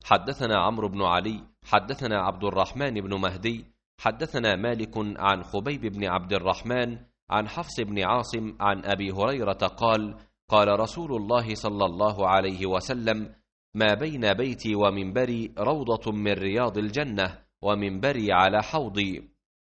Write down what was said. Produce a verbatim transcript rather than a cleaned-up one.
حدثنا عمرو بن علي حدثنا عبد الرحمن بن مهدي حدثنا مالك عن خبيب بن عبد الرحمن عن حفص بن عاصم عن أبي هريرة قال قال رسول الله صلى الله عليه وسلم: ما بين بيتي ومنبري روضة من رياض الجنة، ومنبري على حوضي.